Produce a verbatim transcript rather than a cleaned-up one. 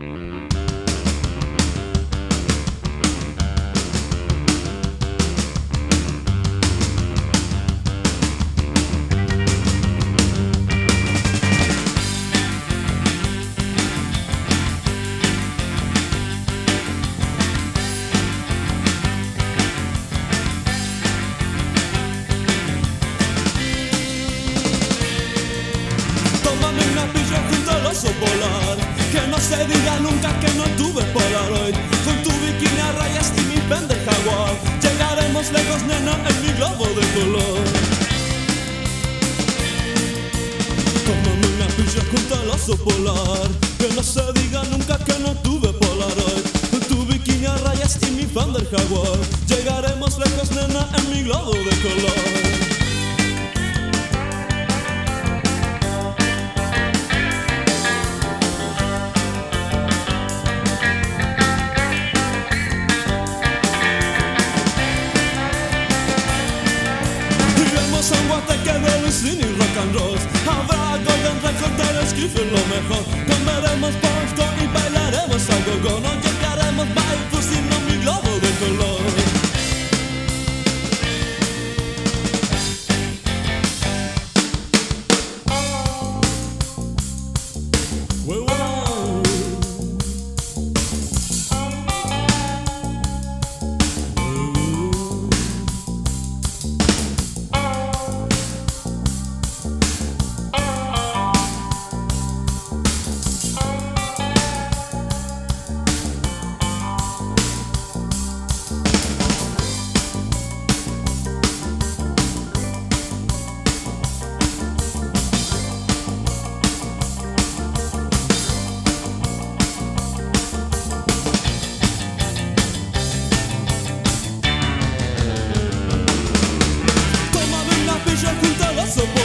Polar, que no se diga nunca que no tuve Polaroid. Con tu bikini a rayas y mi Fender Jaguar llegaremos lejos, nena, en mi globo de color. Tómame una pilla junto al oso polar, que no se diga nunca que no tuve Polaroid. Con tu bikini a rayas y mi Fender Jaguar llegaremos lejos, nena, en mi globo de color. Un guateque de Lucini y rock and roll. Habrá Golden Record del escribir lo mejor. Comeremos popcorn y bailaremos a gogo. No llegaremos baile sino mi globo de color. Wow, wow. Junto al oso